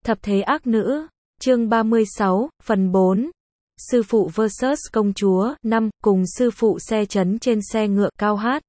Thập thế ác nữ, chương 36, phần 4. Sư phụ vs công chúa, 5, cùng sư phụ xe chấn trên xe ngựa cao hát.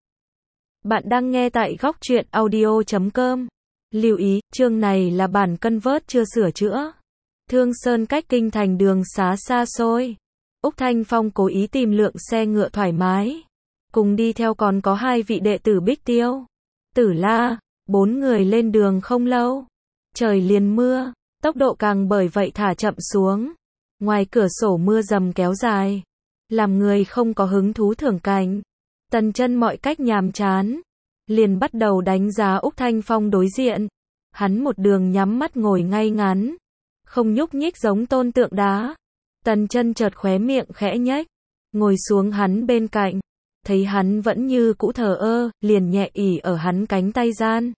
Bạn đang nghe tại góc truyện audio.com. Lưu ý, chương này là bản convert chưa sửa chữa. Thương Sơn cách kinh thành đường xá xa xôi. Úc Thanh Phong cố ý tìm lượng xe ngựa thoải mái. Cùng đi theo còn có hai vị đệ tử Bích Tiêu, Tử La, 4 người lên đường không lâu. Trời liền mưa, tốc độ càng bởi vậy thả chậm xuống. Ngoài cửa sổ mưa dầm kéo dài, làm người không có hứng thú thưởng cảnh. Tần Chân mọi cách nhàm chán, liền bắt đầu đánh giá Úc Thanh Phong đối diện. Hắn một đường nhắm mắt ngồi ngay ngắn, không nhúc nhích giống tôn tượng đá. Tần Chân chợt khóe miệng khẽ nhếch, ngồi xuống hắn bên cạnh, thấy hắn vẫn như cũ thờ ơ, liền nhẹ ỉ ở hắn cánh tay gian.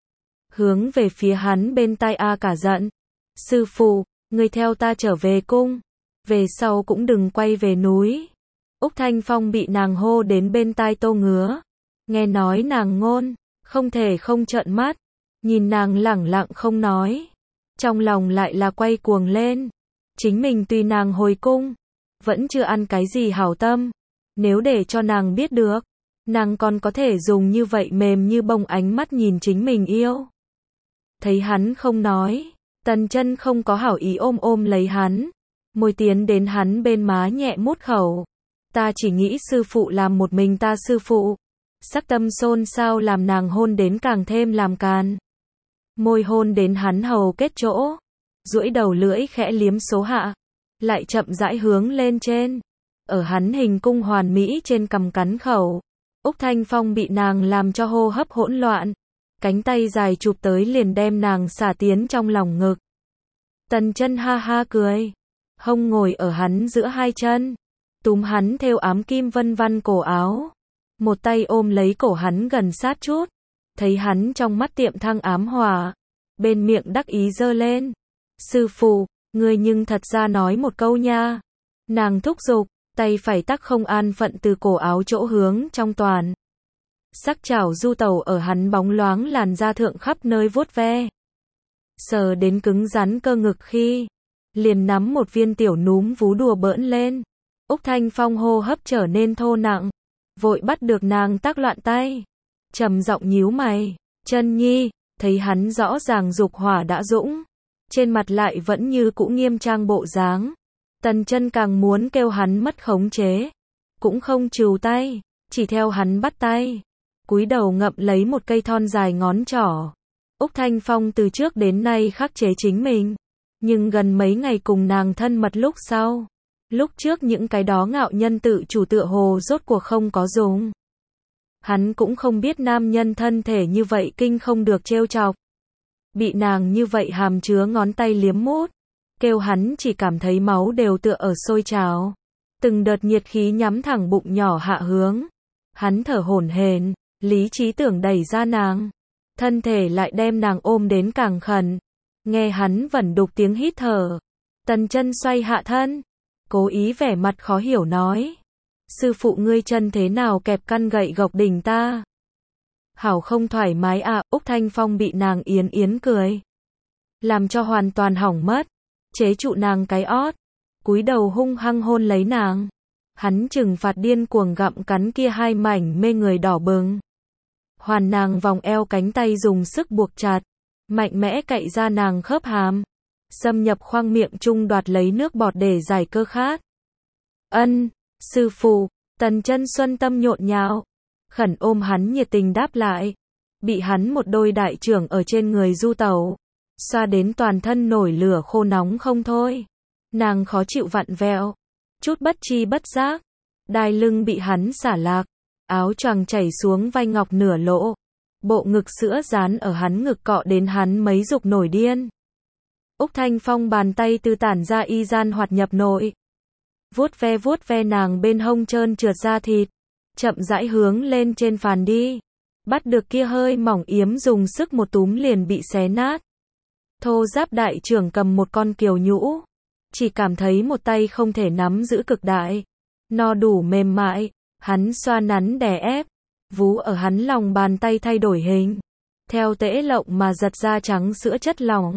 Hướng về phía hắn bên tai cả giận. Sư phụ, ngươi theo ta trở về cung, về sau cũng đừng quay về núi. Úc Thanh Phong bị nàng hô đến bên tai tô ngứa. Nghe nói nàng ngôn, không thể không trợn mắt, nhìn nàng lẳng lặng không nói. Trong lòng lại là quay cuồng lên. Chính mình tùy nàng hồi cung, vẫn chưa ăn cái gì hảo tâm. Nếu để cho nàng biết được, nàng còn có thể dùng như vậy mềm như bông ánh mắt nhìn chính mình yêu. Thấy hắn không nói, Tần Chân không có hảo ý ôm lấy hắn, môi tiến đến hắn bên má nhẹ mút khẩu. Ta chỉ nghĩ sư phụ làm một mình ta sư phụ. Sắc tâm xôn xao làm nàng hôn đến càng thêm làm càn. Môi hôn đến hắn hầu kết chỗ, duỗi đầu lưỡi khẽ liếm số hạ, lại chậm rãi hướng lên trên. Ở hắn hình cung hoàn mỹ trên cằm cắn khẩu. Úc Thanh Phong bị nàng làm cho hô hấp hỗn loạn. Cánh tay dài chụp tới liền đem nàng xả tiến trong lòng ngực. Tần Chân ha ha cười, hông ngồi ở hắn giữa hai chân, túm hắn thêu ám kim vân vân cổ áo, một tay ôm lấy cổ hắn gần sát chút. Thấy hắn trong mắt tiệm thăng ám hỏa, bên miệng đắc ý giơ lên. Sư phụ, ngươi nhưng thật ra nói một câu nha. Nàng thúc giục, tay phải tắc không an phận từ cổ áo chỗ hướng trong toàn. Sắc chảo du tẩu ở hắn bóng loáng làn da thượng khắp nơi vuốt ve. Sờ đến cứng rắn cơ ngực khi, liền nắm một viên tiểu núm vú đùa bỡn lên. Úc Thanh Phong hô hấp trở nên thô nặng, vội bắt được nàng tác loạn tay. Trầm giọng nhíu mày, Chân nhi, thấy hắn rõ ràng dục hỏa đã dũng, trên mặt lại vẫn như cũ nghiêm trang bộ dáng. Tần Chân càng muốn kêu hắn mất khống chế, cũng không trừ tay, chỉ theo hắn bắt tay. Cúi đầu ngậm lấy một cây thon dài ngón trỏ. Úc Thanh Phong từ trước đến nay khắc chế chính mình, nhưng gần mấy ngày cùng nàng thân mật lúc sau, lúc trước những cái đó ngạo nhân tự chủ tựa hồ rốt cuộc không có dùng. Hắn cũng không biết nam nhân thân thể như vậy kinh không được trêu chọc. Bị nàng như vậy hàm chứa ngón tay liếm mút, kêu hắn chỉ cảm thấy máu đều tựa ở sôi trào. Từng đợt nhiệt khí nhắm thẳng bụng nhỏ hạ hướng. Hắn thở hổn hển, lý trí tưởng đẩy ra nàng, thân thể lại đem nàng ôm đến càng khẩn. Nghe hắn vẩn đục tiếng hít thở, Tần Chân xoay hạ thân, cố ý vẻ mặt khó hiểu nói. Sư phụ ngươi chân thế nào kẹp căn gậy gộc đỉnh ta? Hảo không thoải mái à? Úc Thanh Phong bị nàng yến cười, làm cho hoàn toàn hỏng mất, chế trụ nàng cái ót, cúi đầu hung hăng hôn lấy nàng. Hắn trừng phạt điên cuồng gặm cắn kia hai mảnh mê người đỏ bừng. Hoàn nàng vòng eo cánh tay dùng sức buộc chặt, mạnh mẽ cạy ra nàng khớp hàm, xâm nhập khoang miệng chung đoạt lấy nước bọt để giải cơ khát. Ân, sư phụ. Tần Chân xuân tâm nhộn nhạo, khẩn ôm hắn nhiệt tình đáp lại. Bị hắn một đôi đại trưởng ở trên người du tẩu, xoa đến toàn thân nổi lửa khô nóng không thôi. Nàng khó chịu vặn vẹo, chút bất chi bất giác, đai lưng bị hắn xả lạc, áo choàng chảy xuống vai ngọc nửa lỗ, bộ ngực sữa dán ở hắn ngực cọ đến hắn mấy dục nổi điên. Úc Thanh Phong bàn tay từ tản ra y gian hoạt nhập nội, vuốt ve nàng bên hông trơn trượt da thịt, chậm rãi hướng lên trên phàn đi, bắt được kia hơi mỏng yếm dùng sức một túm liền bị xé nát. Thô giáp đại trưởng cầm một con kiều nhũ, chỉ cảm thấy một tay không thể nắm giữ cực đại, no đủ mềm mại. Hắn xoa nắn đè ép, vú ở hắn lòng bàn tay thay đổi hình, theo tễ lộng mà giật ra trắng sữa chất lỏng.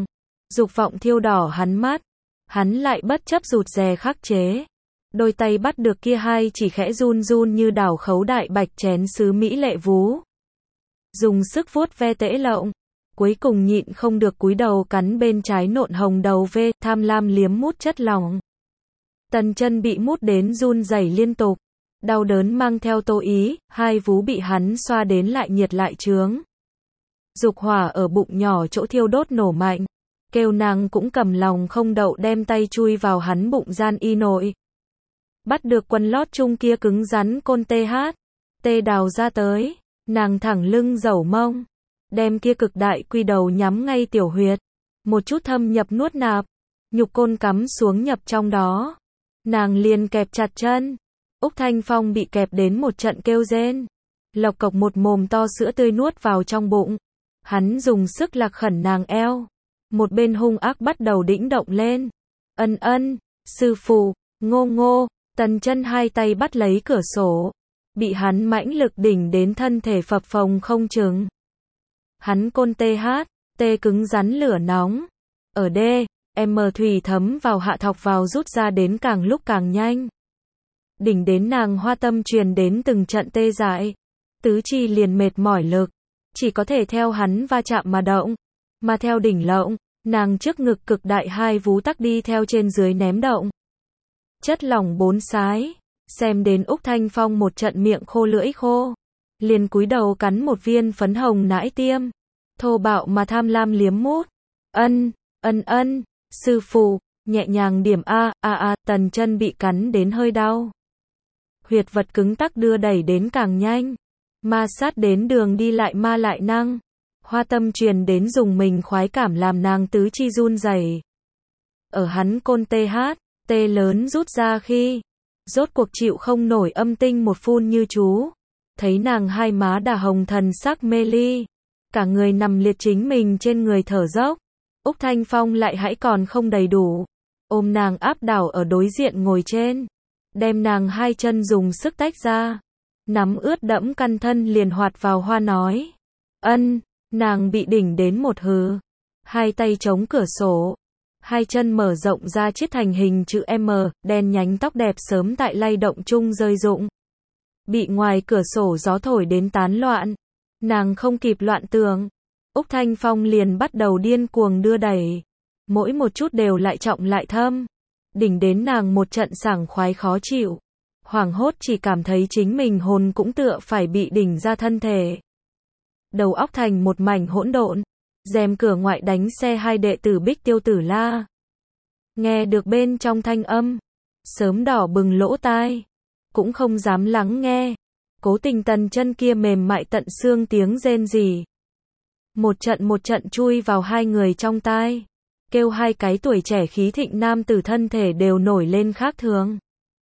Dục vọng thiêu đỏ hắn mắt. Hắn lại bất chấp rụt rè khắc chế. Đôi tay bắt được kia hai chỉ khẽ run run như đào khấu đại bạch chén sứ mỹ lệ vú. Dùng sức vuốt ve tễ lộng. Cuối cùng nhịn không được cúi đầu cắn bên trái nộn hồng đầu ve, tham lam liếm mút chất lỏng. Tần chân bị mút đến run rẩy liên tục. Đau đớn mang theo tô ý, hai vú bị hắn xoa đến lại nhiệt lại chướng. Dục hỏa ở bụng nhỏ chỗ thiêu đốt nổ mạnh. Kêu nàng cũng cầm lòng không đậu đem tay chui vào hắn bụng gian y nội. Bắt được quần lót chung kia cứng rắn côn tê đào ra tới. Nàng thẳng lưng dẩu mông. Đem kia cực đại quy đầu nhắm ngay tiểu huyệt. Một chút thâm nhập nuốt nạp. Nhục côn cắm xuống nhập trong đó. Nàng liền kẹp chặt chân. Úc Thanh Phong bị kẹp đến một trận kêu rên. Lộc cộc một mồm to sữa tươi nuốt vào trong bụng. Hắn dùng sức lạc khẩn nàng eo. Một bên hung ác bắt đầu đĩnh động lên. Ân, sư phụ, ngô, Tần chân hai tay bắt lấy cửa sổ. Bị hắn mãnh lực đỉnh đến thân thể phập phồng không chừng. Hắn côn tê cứng rắn lửa nóng. Ở thủy thấm vào hạ thọc vào rút ra đến càng lúc càng nhanh. Đỉnh đến nàng hoa tâm truyền đến từng trận tê dại. Tứ chi liền mệt mỏi lực. Chỉ có thể theo hắn va chạm mà động. Mà theo đỉnh lộng, nàng trước ngực cực đại hai vú tắc đi theo trên dưới ném động. Chất lỏng bốn sái. Xem đến Úc Thanh Phong một trận miệng khô lưỡi khô. Liền cúi đầu cắn một viên phấn hồng nãi tiêm. Thô bạo mà tham lam liếm mút. Ân, sư phụ, nhẹ nhàng điểm Tần chân bị cắn đến hơi đau. Huyệt vật cứng tắc đưa đẩy đến càng nhanh. Ma sát đến đường đi lại ma lại năng. Hoa tâm truyền đến dùng mình khoái cảm làm nàng tứ chi run rẩy. Ở hắn côn tê lớn rút ra khi. Rốt cuộc chịu không nổi âm tinh một phun như chú. Thấy nàng hai má đà hồng thần sắc mê ly. Cả người nằm liệt chính mình trên người thở dốc. Úc Thanh Phong lại hãy còn không đầy đủ. Ôm nàng áp đảo ở đối diện ngồi trên. Đem nàng hai chân dùng sức tách ra. Nắm ướt đẫm căn thân liền hoạt vào hoa nói. Nàng bị đỉnh đến một hừ. Hai tay chống cửa sổ. Hai chân mở rộng ra chiết thành hình chữ M, đen nhánh tóc đẹp sớm tại lay động chung rơi rụng. Bị ngoài cửa sổ gió thổi đến tán loạn. Nàng không kịp loạn tưởng. Úc Thanh Phong liền bắt đầu điên cuồng đưa đẩy. Mỗi một chút đều lại trọng lại thâm. Đỉnh đến nàng một trận sảng khoái khó chịu. Hoảng hốt chỉ cảm thấy chính mình hồn cũng tựa phải bị đỉnh ra thân thể. Đầu óc thành một mảnh hỗn độn. Rèm cửa ngoại đánh xe hai đệ tử Bích Tiêu Tử la. Nghe được bên trong thanh âm. Sớm đỏ bừng lỗ tai. Cũng không dám lắng nghe. Cố tình tần chân kia mềm mại tận xương tiếng rên rỉ. Một trận chui vào hai người trong tai. Kêu hai cái tuổi trẻ khí thịnh nam tử thân thể đều nổi lên khác thường.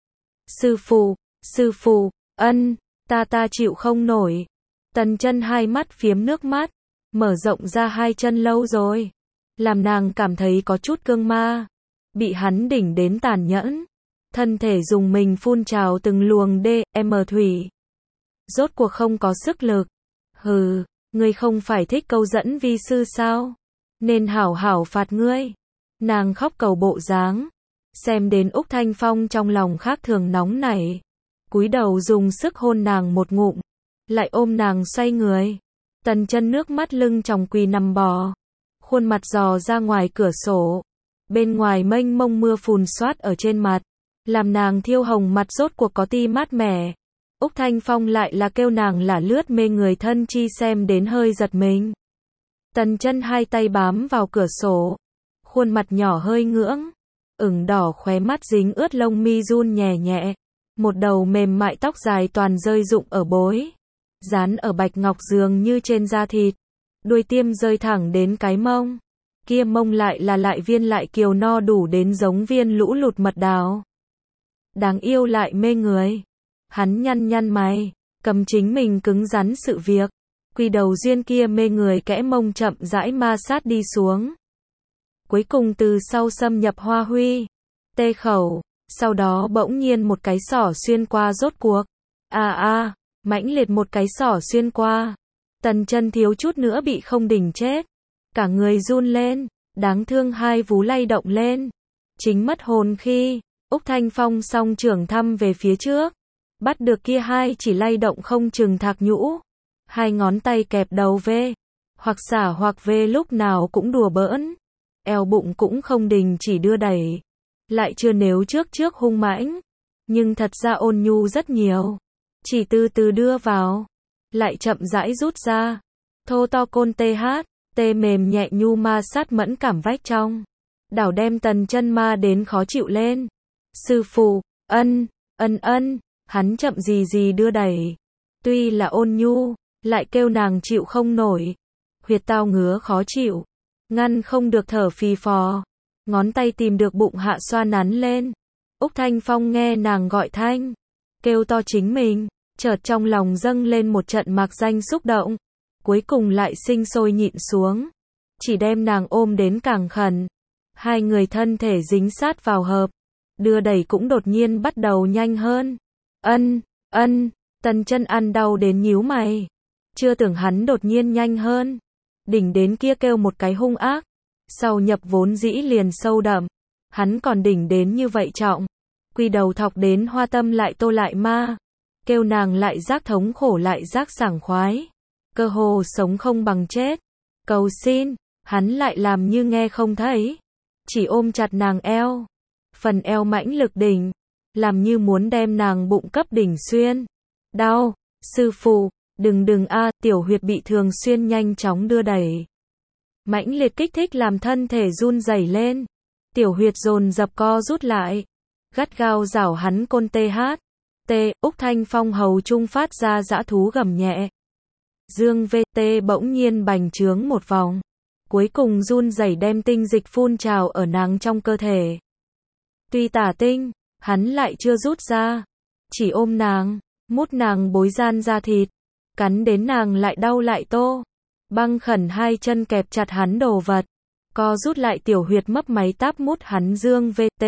Sư phụ, ta chịu không nổi. Tần chân hai mắt phiếm nước mắt. Mở rộng ra hai chân lâu rồi. Làm nàng cảm thấy có chút cương ma. Bị hắn đỉnh đến tàn nhẫn. Thân thể dùng mình phun trào từng luồng thủy. Rốt cuộc không có sức lực. Hừ, ngươi không phải thích câu dẫn vi sư sao? Nên hảo hảo phạt ngươi. Nàng khóc cầu bộ dáng. Xem đến Úc Thanh Phong trong lòng khác thường nóng nảy. Cúi đầu dùng sức hôn nàng một ngụm. Lại ôm nàng xoay người. Tần chân nước mắt lưng tròng quỳ nằm bò. Khuôn mặt dò ra ngoài cửa sổ. Bên ngoài mênh mông mưa phùn xoát ở trên mặt. Làm nàng thiêu hồng mặt rốt cuộc có ti mát mẻ. Úc Thanh Phong lại là kêu nàng là lướt mê người thân chi xem đến hơi giật mình. Tần chân hai tay bám vào cửa sổ. Khuôn mặt nhỏ hơi ngưỡng. Ửng đỏ khóe mắt dính ướt lông mi run nhẹ nhẹ. Một đầu mềm mại tóc dài toàn rơi rụng ở bối. Dán ở bạch ngọc dường như trên da thịt. Đuôi tiêm rơi thẳng đến cái mông. Kia mông lại là lại viên lại kiều no đủ đến giống viên lũ lụt mật đào. Đáng yêu lại mê người. Hắn nhăn mày. Cầm chính mình cứng rắn sự việc. Quy đầu duyên kia mê người kẽ mông chậm rãi ma sát đi xuống. Cuối cùng từ sau xâm nhập hoa huy. Tê khẩu. Sau đó bỗng nhiên một cái xỏ xuyên qua rốt cuộc. Mãnh liệt một cái xỏ xuyên qua. Tần chân thiếu chút nữa bị không đỉnh chết. Cả người run lên. Đáng thương hai vú lay động lên. Chính mất hồn khi Úc Thanh Phong song trưởng thăm về phía trước. Bắt được kia hai chỉ lay động không chừng thạc nhũ. Hai ngón tay kẹp đầu về. Hoặc xả hoặc về lúc nào cũng đùa bỡn. Eo bụng cũng không đình chỉ đưa đẩy. Lại chưa nếu trước hung mãnh. Nhưng thật ra ôn nhu rất nhiều. Chỉ từ từ đưa vào. Lại chậm rãi rút ra. Thô to côn tê mềm nhẹ nhu ma sát mẫn cảm vách trong. Đảo đem Tần Chân ma đến khó chịu lên. Sư phụ, ân, hắn chậm gì đưa đẩy. Tuy là ôn nhu, lại kêu nàng chịu không nổi. Huyệt tao ngứa khó chịu. Ngăn không được thở phì phò. Ngón tay tìm được bụng hạ xoa nắn lên. Úc Thanh Phong nghe nàng gọi thanh. Kêu to chính mình. Chợt trong lòng dâng lên một trận mạc danh xúc động. Cuối cùng lại sinh sôi nhịn xuống. Chỉ đem nàng ôm đến càng khẩn. Hai người thân thể dính sát vào hợp. Đưa đẩy cũng đột nhiên bắt đầu nhanh hơn. Tần Chân ăn đau đến nhíu mày. Chưa tưởng hắn đột nhiên nhanh hơn. Đỉnh đến kia kêu một cái hung ác. Sau nhập vốn dĩ liền sâu đậm. Hắn còn đỉnh đến như vậy trọng. Quy đầu thọc đến hoa tâm lại tô lại ma. Kêu nàng lại giác thống khổ lại giác sảng khoái. Cơ hồ sống không bằng chết. Cầu xin, hắn lại làm như nghe không thấy. Chỉ ôm chặt nàng eo. Phần eo mãnh lực đỉnh. Làm như muốn đem nàng bụng cấp đỉnh xuyên. Đau, sư phụ, đừng tiểu huyệt bị thường xuyên nhanh chóng đưa đẩy. Mãnh liệt kích thích làm thân thể run rẩy lên. Tiểu huyệt dồn dập co rút lại. Gắt gao rảo hắn côn Úc Thanh Phong hầu trung phát ra dã thú gầm nhẹ. Dương VT bỗng nhiên bành trướng một vòng. Cuối cùng run rẩy đem tinh dịch phun trào ở nàng trong cơ thể. Tuy tả tinh, hắn lại chưa rút ra. Chỉ ôm nàng, mút nàng bối gian da thịt. Cắn đến nàng lại đau lại tô. Băng khẩn hai chân kẹp chặt hắn đồ vật. Co rút lại tiểu huyệt mấp máy táp mút hắn dương VT.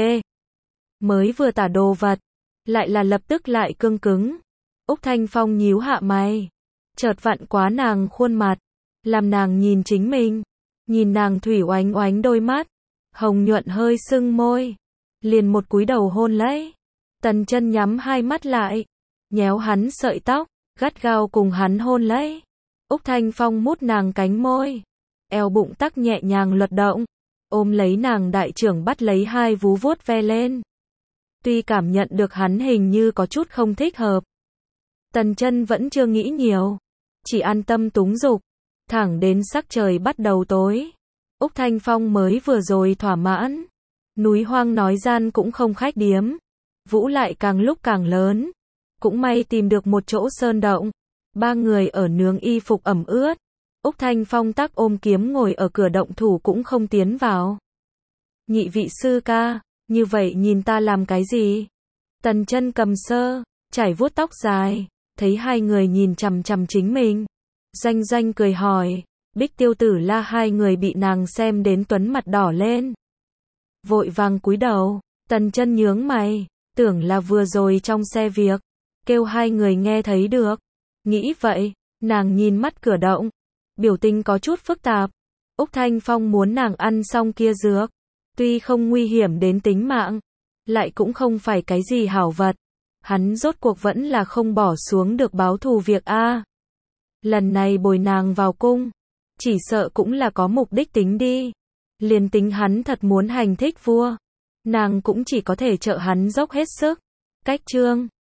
Mới vừa tả đồ vật. Lại là lập tức lại cương cứng. Úc Thanh Phong nhíu hạ mày. Chợt vặn quá nàng khuôn mặt. Làm nàng nhìn chính mình. Nhìn nàng thủy oánh oánh đôi mắt. Hồng nhuận hơi sưng môi. Liền một cúi đầu hôn lấy. Tần Chân nhắm hai mắt lại. Nhéo hắn sợi tóc. Gắt gao cùng hắn hôn lấy. Úc Thanh Phong mút nàng cánh môi. Eo bụng tắc nhẹ nhàng luật động. Ôm lấy nàng đại trưởng bắt lấy hai vú vuốt ve lên. Tuy cảm nhận được hắn hình như có chút không thích hợp. Tần Chân vẫn chưa nghĩ nhiều. Chỉ an tâm túng dục. Thẳng đến sắc trời bắt đầu tối. Úc Thanh Phong mới vừa rồi thỏa mãn. Núi hoang nói gian cũng không khách điếm. Vũ lại càng lúc càng lớn. Cũng may tìm được một chỗ sơn động. Ba người ở nướng y phục ẩm ướt. Úc Thanh Phong tắc ôm kiếm ngồi ở cửa động thủ cũng không tiến vào. Nhị vị sư ca, như vậy nhìn ta làm cái gì? Tần Chân cầm sơ, chải vuốt tóc dài, thấy hai người nhìn chằm chằm chính mình. Doanh cười hỏi, Bích Tiêu Tử La hai người bị nàng xem đến tuấn mặt đỏ lên. Vội vàng cúi đầu, Tần Chân nhướng mày, tưởng là vừa rồi trong xe việc, kêu hai người nghe thấy được. Nghĩ vậy, nàng nhìn mắt cửa động, biểu tình có chút phức tạp. Úc Thanh Phong muốn nàng ăn xong kia dược, tuy không nguy hiểm đến tính mạng, lại cũng không phải cái gì hảo vật. Hắn rốt cuộc vẫn là không bỏ xuống được báo thù việc a. Lần này bồi nàng vào cung, chỉ sợ cũng là có mục đích tính đi. Liền tính hắn thật muốn hành thích vua, nàng cũng chỉ có thể trợ hắn dốc hết sức. Cách chương